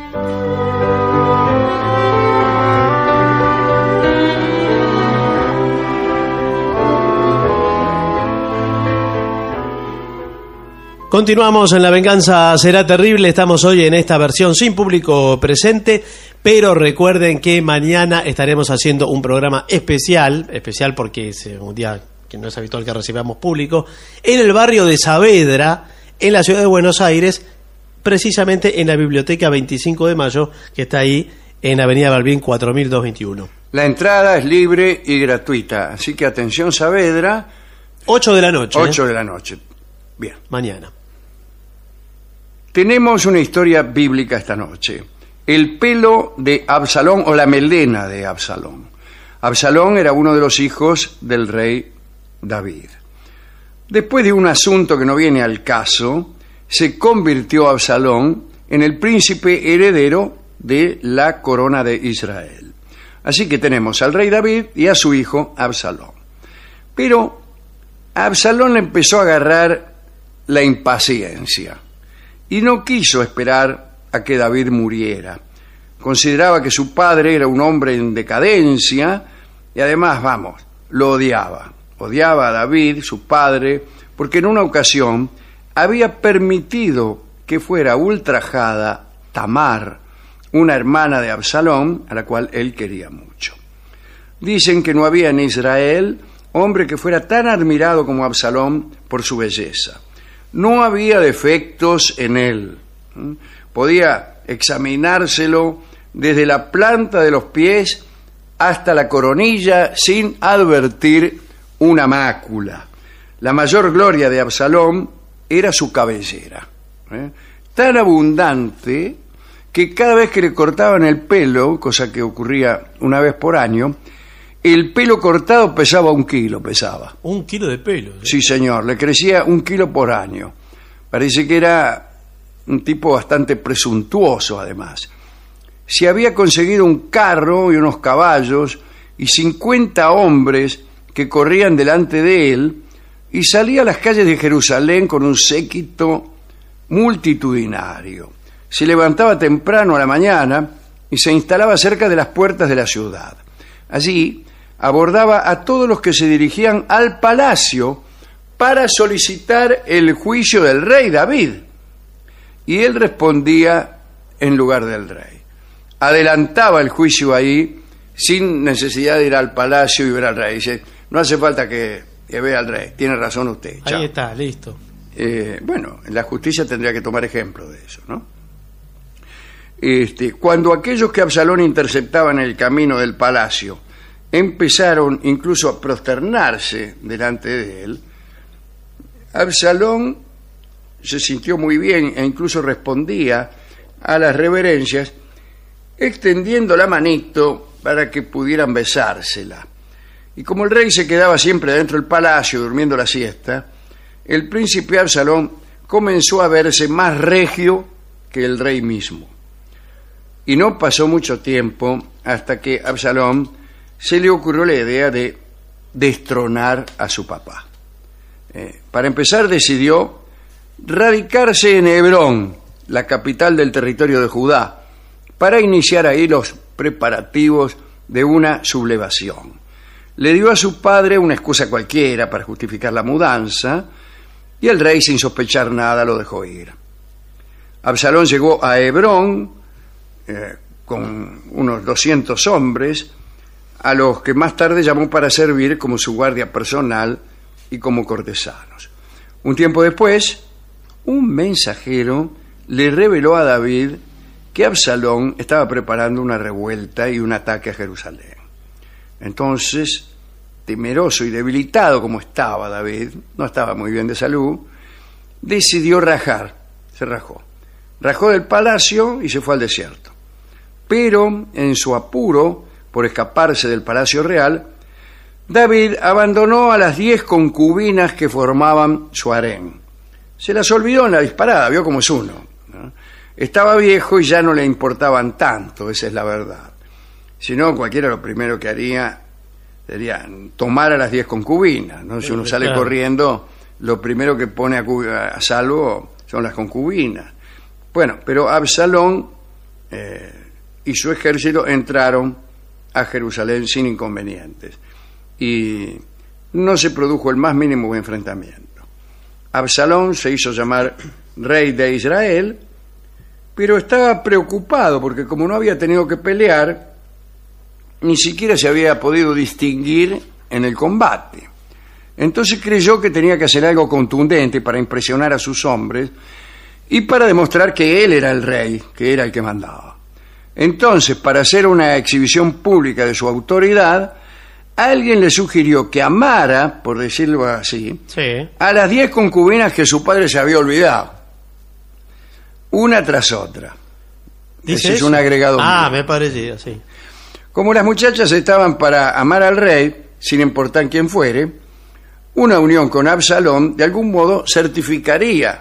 Continuamos en La Venganza Será Terrible. Estamos hoy en esta versión sin público presente, pero recuerden que mañana estaremos haciendo un programa especial porque es un día que no es habitual que recibamos público, en el barrio de Saavedra, en la ciudad de Buenos Aires, precisamente en la Biblioteca 25 de Mayo, que está ahí en Avenida Balbín 4221. La entrada es libre y gratuita, así que atención Saavedra. 8 de la noche. 8 de la noche. Bien. Mañana. Tenemos una historia bíblica esta noche. El pelo de Absalón o la melena de Absalón. Absalón era uno de los hijos del rey David. Después de un asunto que no viene al caso, se convirtió Absalón en el príncipe heredero de la corona de Israel. Así que tenemos al rey David y a su hijo Absalón. Pero a Absalón le empezó a agarrar la impaciencia y no quiso esperar a que David muriera. Consideraba que su padre era un hombre en decadencia y además, lo odiaba. Odiaba a David, su padre, porque en una ocasión había permitido que fuera ultrajada Tamar, una hermana de Absalón, a la cual él quería mucho. Dicen que no había en Israel hombre que fuera tan admirado como Absalón por su belleza. No había defectos en él. Podía examinárselo desde la planta de los pies hasta la coronilla sin advertir una mácula. La mayor gloria de Absalón era su cabellera, tan abundante que cada vez que le cortaban el pelo, cosa que ocurría una vez por año, el pelo cortado pesaba 1 kilo, pesaba. 1 kilo de pelo. Sí, señor, le crecía 1 kilo por año. Parece que era un tipo bastante presuntuoso, además. Se había conseguido un carro y unos caballos y 50 hombres que corrían delante de él y salía a las calles de Jerusalén con un séquito multitudinario. Se levantaba temprano a la mañana y se instalaba cerca de las puertas de la ciudad. Allí abordaba a todos los que se dirigían al palacio para solicitar el juicio del rey David. Y él respondía en lugar del rey. Adelantaba el juicio ahí sin necesidad de ir al palacio y ver al rey. Dice, no hace falta que vea al rey, tiene razón usted. Chao. Ahí está, listo. Bueno, la justicia tendría que tomar ejemplo de eso, ¿no? Cuando aquellos que Absalón interceptaba en el camino del palacio empezaron incluso a prosternarse delante de él, Absalón se sintió muy bien e incluso respondía a las reverencias extendiendo la manito para que pudieran besársela. Y como el rey se quedaba siempre dentro del palacio durmiendo la siesta, el príncipe Absalón comenzó a verse más regio que el rey mismo. Y no pasó mucho tiempo hasta que a Absalón se le ocurrió la idea de destronar a su papá. Para empezar, decidió radicarse en Hebrón, la capital del territorio de Judá, para iniciar ahí los preparativos de una sublevación. Le dio a su padre una excusa cualquiera para justificar la mudanza y el rey, sin sospechar nada, lo dejó ir. Absalón llegó a Hebrón con unos 200 hombres, a los que más tarde llamó para servir como su guardia personal y como cortesanos. Un tiempo después, un mensajero le reveló a David que Absalón estaba preparando una revuelta y un ataque a Jerusalén. Entonces, temeroso y debilitado como estaba David, no estaba muy bien de salud, decidió rajar, se rajó. Rajó del palacio y se fue al desierto. Pero, en su apuro por escaparse del palacio real, David abandonó a las 10 concubinas que formaban su harén. Se las olvidó en la disparada, vio cómo es uno, ¿no? Estaba viejo y ya no le importaban tanto, esa es la verdad. Si no, cualquiera lo primero que haría sería tomar a las 10 concubinas, ¿no? Si uno sale corriendo, lo primero que pone a salvo son las concubinas. Bueno, pero Absalón y su ejército entraron a Jerusalén sin inconvenientes. Y no se produjo el más mínimo enfrentamiento. Absalón se hizo llamar rey de Israel, pero estaba preocupado porque como no había tenido que pelear, ni siquiera se había podido distinguir en el combate. Entonces creyó que tenía que hacer algo contundente para impresionar a sus hombres y para demostrar que él era el rey, que era el que mandaba. Entonces, para hacer una exhibición pública de su autoridad, alguien le sugirió que amara, por decirlo así, Sí. a las 10 concubinas que su padre se había olvidado, una tras otra. ¿Dice Ese es eso? un agregado Ah, mío. me parecía, sí. Como las muchachas estaban para amar al rey, sin importar quién fuere, una unión con Absalón de algún modo certificaría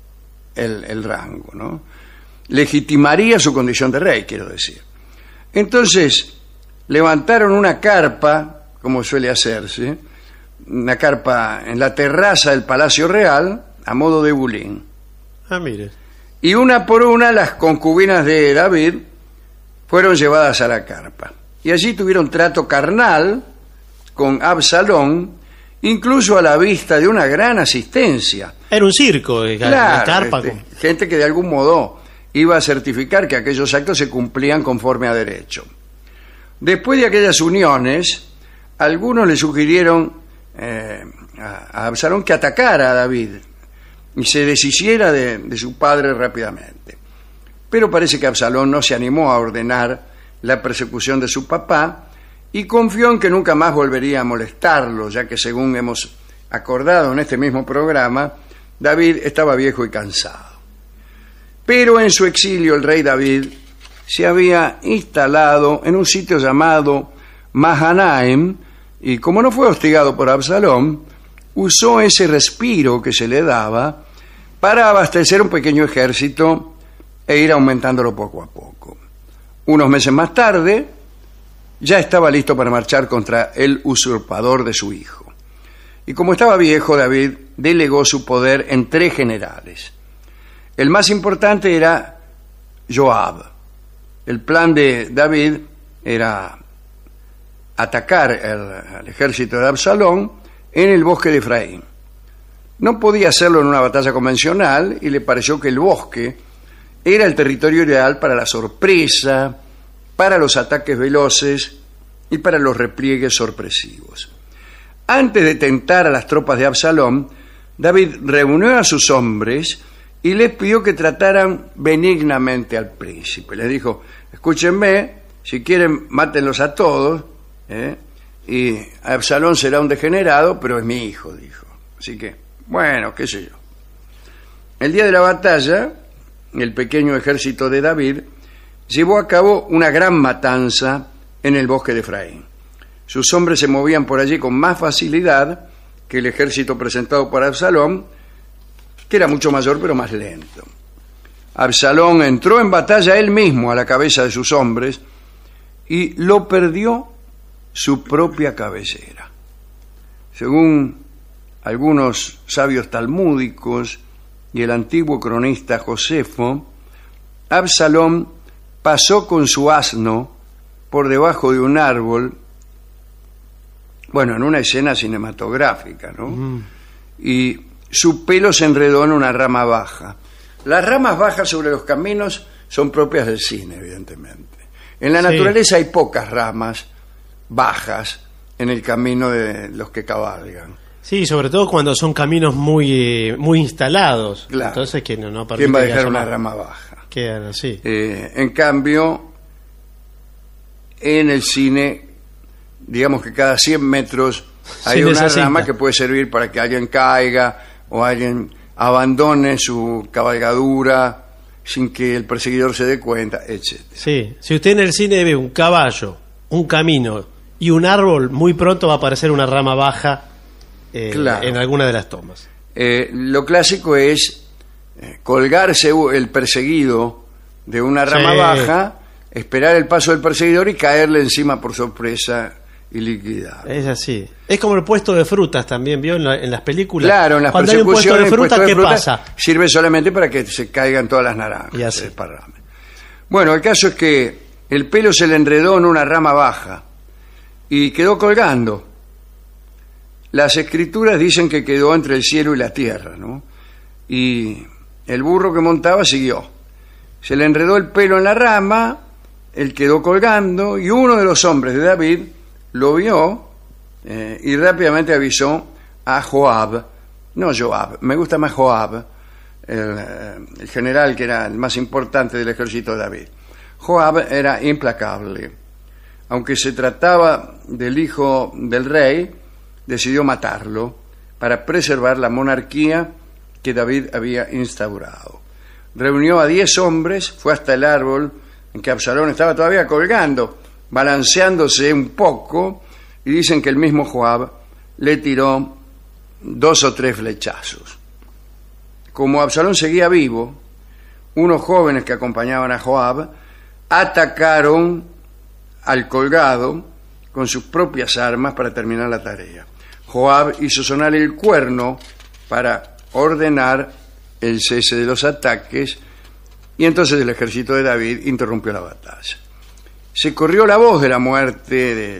el rango, ¿no? Legitimaría su condición de rey, quiero decir. Entonces, levantaron una carpa, como suele hacerse, una carpa en la terraza del Palacio Real, a modo de bulín. Ah, mire. Y una por una las concubinas de David fueron llevadas a la carpa. Y allí tuvieron trato carnal con Absalón, incluso a la vista de una gran asistencia. Era un circo, la Claro, carpa. gente que de algún modo iba a certificar que aquellos actos se cumplían conforme a derecho. Después de aquellas uniones, algunos le sugirieron a Absalón que atacara a David y se deshiciera de su padre rápidamente. Pero parece que Absalón no se animó a ordenar la persecución de su papá y confió en que nunca más volvería a molestarlo, ya que según hemos acordado en este mismo programa, David estaba viejo y cansado. Pero en su exilio el rey David se había instalado en un sitio llamado Mahanaim y como no fue hostigado por Absalón, usó ese respiro que se le daba para abastecer un pequeño ejército e ir aumentándolo poco a poco. Unos meses más tarde, ya estaba listo para marchar contra el usurpador de su hijo. Y como estaba viejo, David delegó su poder en 3 generales. El más importante era Joab. El plan de David era atacar al ejército de Absalón en el bosque de Efraín. No podía hacerlo en una batalla convencional y le pareció que el bosque era el territorio ideal para la sorpresa, para los ataques veloces y para los repliegues sorpresivos. Antes de tentar a las tropas de Absalón, David reunió a sus hombres y les pidió que trataran benignamente al príncipe. Les dijo, escúchenme, si quieren mátenlos a todos, y Absalón será un degenerado, pero es mi hijo, dijo. Así que, bueno, qué sé yo. El día de la batalla, el pequeño ejército de David llevó a cabo una gran matanza en el bosque de Efraín. Sus hombres se movían por allí con más facilidad que el ejército presentado por Absalón, que era mucho mayor pero más lento. Absalón entró en batalla él mismo a la cabeza de sus hombres y lo perdió su propia cabecera. Según algunos sabios talmúdicos y el antiguo cronista Josefo, Absalón pasó con su asno por debajo de un árbol, bueno, en una escena cinematográfica, ¿no? Y su pelo se enredó en una rama baja. Las ramas bajas sobre los caminos son propias del cine, evidentemente. En la naturaleza hay pocas ramas bajas en el camino de los que cabalgan. Sí, sobre todo cuando son caminos muy instalados. Claro. Entonces, que no permite ¿Quién va a que dejar haya una más. rama baja? Quedan así. En cambio, en el cine, digamos que cada 100 metros hay una necesita. rama que puede servir para que alguien caiga o alguien abandone su cabalgadura sin que el perseguidor se dé cuenta, etc. Sí, si usted en el cine ve un caballo, un camino y un árbol, muy pronto va a aparecer una rama baja Claro. en alguna de las tomas. Lo clásico es colgarse el perseguido de una rama Sí. baja, esperar el paso del perseguidor y caerle encima por sorpresa y liquidar. Es así. Es como el puesto de frutas también, ¿vio? En las películas. Claro, en las Cuando hay un puesto persecuciones de fruta, el puesto de ¿qué fruta pasa? sirve solamente para que se caigan todas las naranjas. Y así. se desparramen. Bueno, el caso es que el pelo se le enredó en una rama baja y quedó colgando. Las escrituras dicen que quedó entre el cielo y la tierra, ¿no? Y el burro que montaba siguió. Se le enredó el pelo en la rama, él quedó colgando y uno de los hombres de David lo vio y rápidamente avisó a Joab. No Joab, me gusta más Joab, el general que era el más importante del ejército de David. Joab era implacable. Aunque se trataba del hijo del rey, decidió matarlo para preservar la monarquía que David había instaurado. Reunió a 10 hombres, fue hasta el árbol en que Absalón estaba todavía colgando, balanceándose un poco, y dicen que el mismo Joab le tiró 2 o 3 flechazos. Como Absalón seguía vivo, unos jóvenes que acompañaban a Joab atacaron al colgado con sus propias armas para terminar la tarea. Joab hizo sonar el cuerno para ordenar el cese de los ataques y entonces el ejército de David interrumpió la batalla. Se corrió la voz de la muerte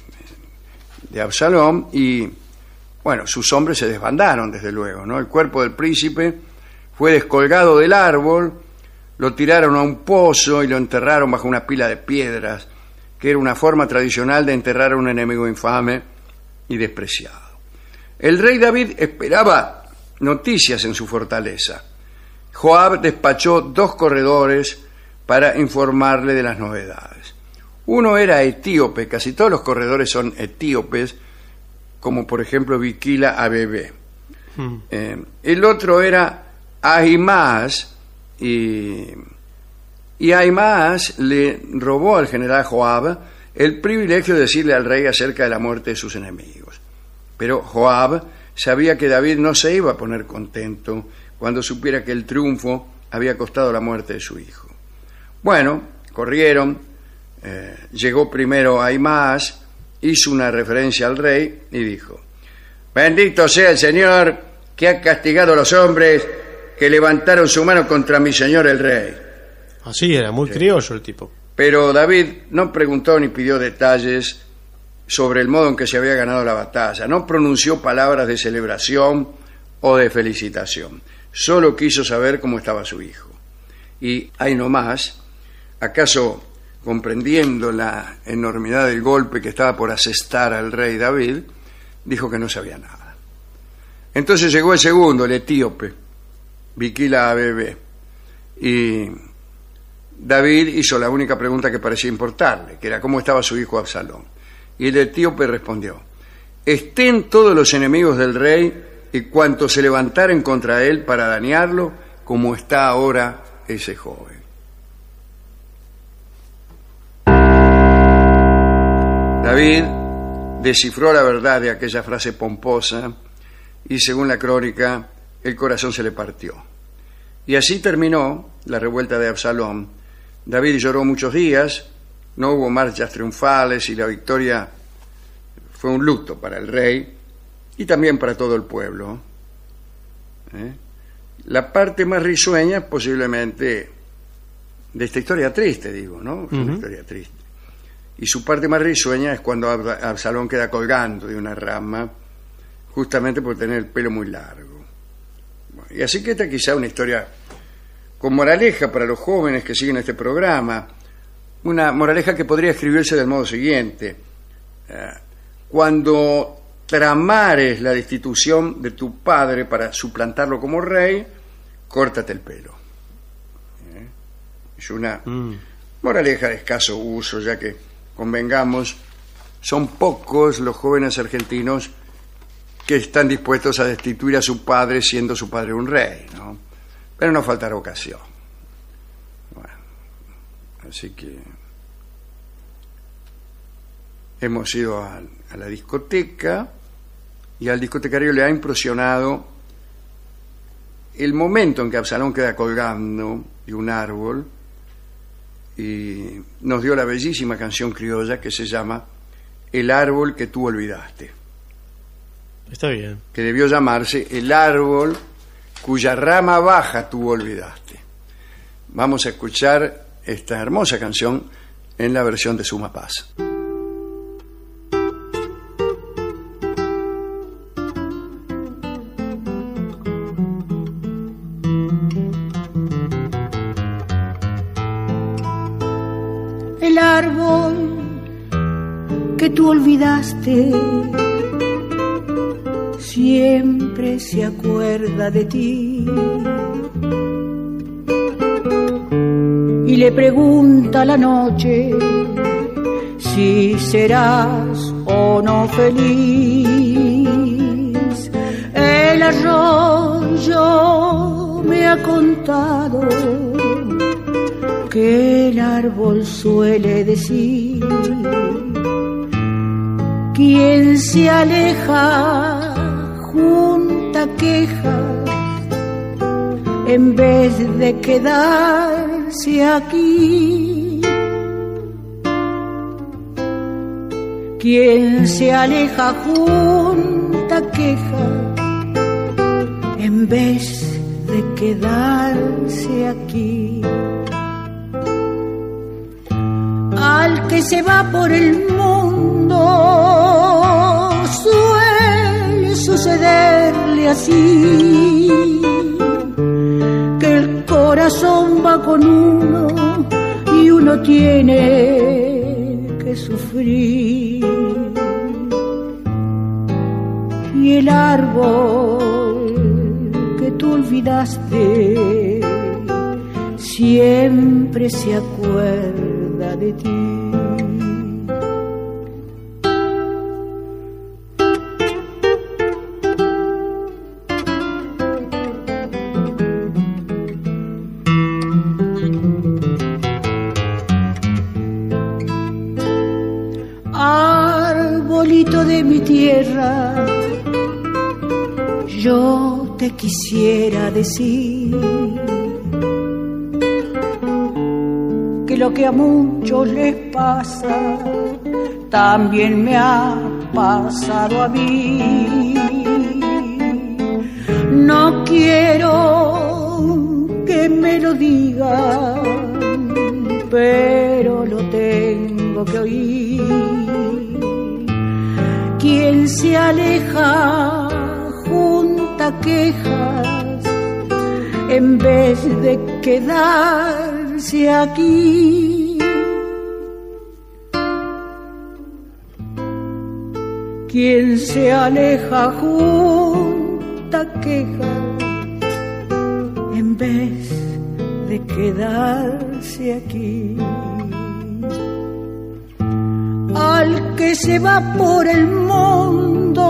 de Absalón y, bueno, sus hombres se desbandaron, desde luego, ¿no? El cuerpo del príncipe fue descolgado del árbol, lo tiraron a un pozo y lo enterraron bajo una pila de piedras, que era una forma tradicional de enterrar a un enemigo infame y despreciado. El rey David esperaba noticias en su fortaleza. Joab despachó 2 corredores para informarle de las novedades. Uno era etíope, casi todos los corredores son etíopes, como por ejemplo Bikila Abebe. El otro era Ahimaas, y Ahimaas le robó al general Joab el privilegio de decirle al rey acerca de la muerte de sus enemigos. Pero Joab sabía que David no se iba a poner contento cuando supiera que el triunfo había costado la muerte de su hijo. Bueno, corrieron, llegó primero Ahimaas, hizo una referencia al rey y dijo: bendito sea el Señor que ha castigado a los hombres que levantaron su mano contra mi señor el rey. Así era, muy criollo el tipo. Pero David no preguntó ni pidió detalles sobre el modo en que se había ganado la batalla. No pronunció palabras de celebración o de felicitación. Solo quiso saber cómo estaba su hijo. Y ahí nomás, acaso comprendiendo la enormidad del golpe que estaba por asestar al rey David, dijo que no sabía nada. Entonces llegó el segundo, el etíope, Bikila Abebe, y David hizo la única pregunta que parecía importarle, que era cómo estaba su hijo Absalón. Y el etíope respondió: estén todos los enemigos del rey y cuantos se levantaren contra él para dañarlo, como está ahora ese joven. David descifró la verdad de aquella frase pomposa y, según la crónica, el corazón se le partió. Y así terminó la revuelta de Absalón. David lloró muchos días, no hubo marchas triunfales y la victoria fue un luto para el rey y también para todo el pueblo. La parte más risueña posiblemente de esta historia triste, digo, ¿no? Es una historia triste. Y su parte más risueña es cuando Absalón queda colgando de una rama, justamente por tener el pelo muy largo. Bueno, y así que esta quizá una historia con moraleja para los jóvenes que siguen este programa, una moraleja que podría escribirse del modo siguiente: cuando tramares la destitución de tu padre para suplantarlo como rey, córtate el pelo. Es una moraleja de escaso uso, ya que, convengamos, son pocos los jóvenes argentinos que están dispuestos a destituir a su padre siendo su padre un rey, ¿no? Pero no faltará ocasión. Bueno, así que hemos ido a la discoteca y al discotecario le ha impresionado el momento en que Absalón queda colgando de un árbol y nos dio la bellísima canción criolla que se llama El árbol que tú olvidaste. Está bien. Que debió llamarse El árbol cuya rama baja tú olvidaste. Vamos a escuchar esta hermosa canción en la versión de Suma Paz. El árbol que tú olvidaste siempre se acuerda de ti y le pregunta a la noche si serás o no feliz. El arroyo me ha contado que el árbol suele decir: quien se aleja junta quejas en vez de quedarse aquí. Quien se aleja junta quejas en vez de quedarse aquí. Al que se va por el mundo suele sucederle así, que el corazón va con uno y uno tiene que sufrir. Y el árbol que tú olvidaste siempre se acuerda de ti. Arbolito de mi tierra, yo te quisiera decir que lo que a muchos les pasa también me ha pasado a mí. No quiero que me lo digan, pero lo tengo que oír. Quien se aleja junta quejas en vez de quedarse aquí. Quien se aleja junta quejas en vez de quedarse aquí. Al que se va por el mundo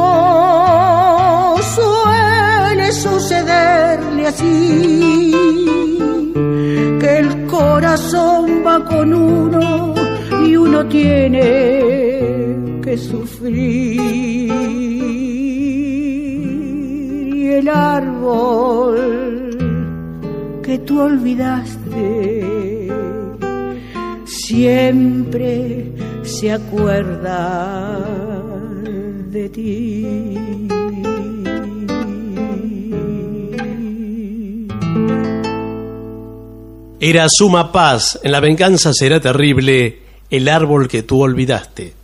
suele sucederle así, que el corazón va con uno y uno tiene que sufrir. Y el árbol que tú olvidaste siempre se acuerda de ti. Era Suma Paz, en La venganza será terrible, el árbol que tú olvidaste.